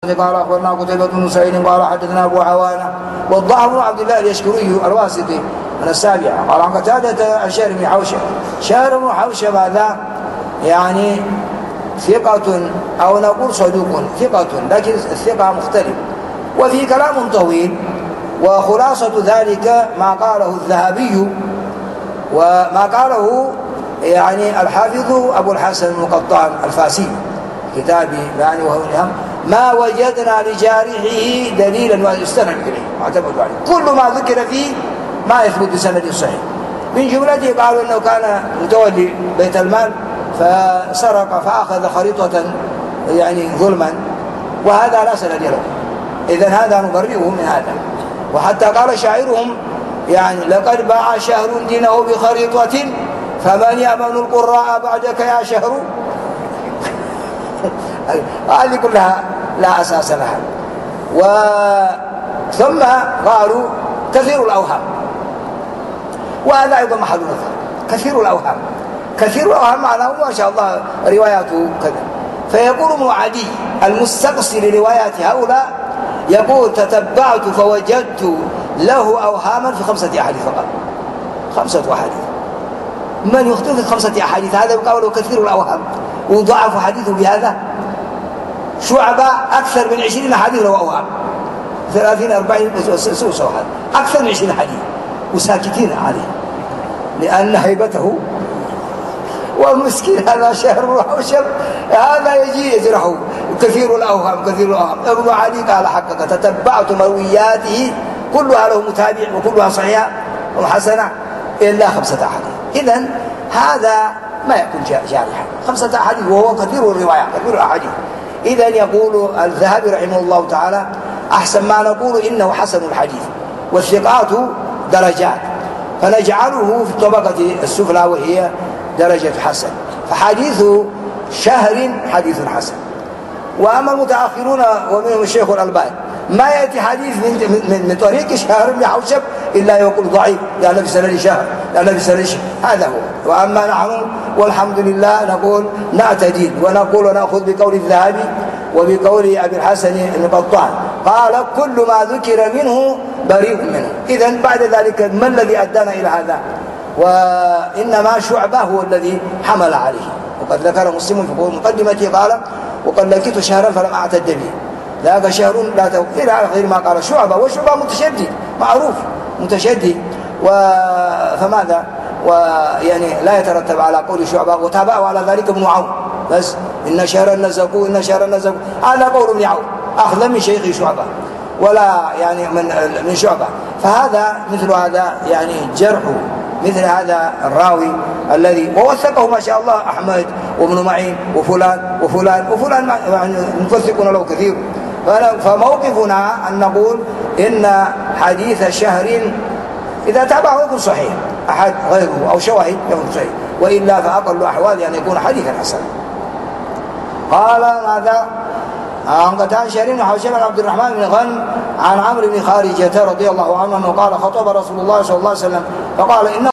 قال أخبرنا قتيبة بن سعيد قال حدثنا أبو عوانة والضحى بن عبد الله اليشكري الواسطي من السابعة قال عن قتادة الشهر بن حوشب. شهر بن حوشب هذا يعني ثقة أو نقول صدوق ثقة، لكن الثقة مختلف وفي كلام طويل، وخلاصة ذلك ما قاله الذهبي وما قاله يعني الحافظ أبو الحسن المقطان الفاسي كتابي يعني وهو الهم ما وجدنا لجارحه دليلا ويستند إليه معتمد عليه. كل ما ذكر فيه ما يثبت بسند صحيح. من جملته قالوا أنه كان متولي بيت المال فسرق فأخذ خريطة يعني ظلما، وهذا لا سند له، إذن هذا نبرئه من هذا. وحتى قال شاعرهم يعني لقد باع شهر دينه بخريطة فمن يأمن القراء بعدك يا شهر. هذه كلها لا أساس لها. ثم قالوا كثير الأوهام، وهذا أيضا محل نظر. كثير الأوهام، كثير الأوهام معناه ما شاء الله رواياته كذا. فيقول ابن عدي المستقصي لروايات هؤلاء يقول تتبعت فوجدت له أوهاما في 5 أحاديث فقط. 5 أحاديث. من يخطئ في 5 أحاديث؟ هذا يقال له كثير الأوهام وضعف حديثه بهذا. شعبة أكثر من 20 حديث له أوهام، 30 40 أكثر من 20 حديث وساكتين عليه لأن هيبته. والمسكين هذا شهر وحوشب هذا يجي يجرحه كثير الأوهام كثير الأوهام. ابن علي قال حقق تتبعت مروياته كلها له متابع وكلها صحيحة وحسنة إلا 5 أحاديث. إذن هذا ما يكون جارحا. 5 أحاديث وهو كثير الروايات كثير الأحاديث. إذن يقول الذهبي رحمه الله تعالى أحسن ما نقول إنه حسن الحديث، والثقات درجات، فنجعله في الطبقة السفلى وهي درجة حسن. فحديث شهر حديث حسن. وأما المتأخرون ومنهم الشيخ الألباني ما يأتي حديث من طريق شهر بن حوشب إلا يقول ضعيف لأن في سند شهر لأن في سند شهر. هذا هو. وأما نحن والحمد لله نقول نعتدل ونقول ونأخذ بقول الذهبي وبقول أبي الحسن المقطان قال كل ما ذكر منه بريء منه. إذن بعد ذلك ما الذي أدانا إلى هذا؟ وإنما شعبة هو الذي حمل عليه. وقد ذكر مسلم في مقدمته قال وقد لقيت شهرا فلم أعتد به، ذاك شهر لا إلى آخر ما قال شعبة. وشعبة متشدد معروف متشدد، فماذا ويعني لا يترتب على قول شعبة. وتابعه على ذلك ابن عون بس إن شهر النزقوا إن شهر النزقوا هذا قول ابن عون أخذ من شيخ شعبة ولا يعني من شعبة. فهذا مثل هذا يعني جرح مثل هذا الراوي الذي ووثقه ما شاء الله أحمد وابن معين وفلان وفلان وفلان يعني نوثقون له كثير. فموقفنا أن نقول إن حديث شهر إذا تابعه يكون صحيح أحد غيره أو شواهد يكون صحيح، وإلا فأقل أحوال أن يكون حديثا حسنا. قال ماذا عن قتادة شهر بن حوشب عن عبد الرحمن بن غنم عن عمرو بن خارجة رضي الله عنه قال خطب رسول الله صلى الله عليه وسلم فقال إنه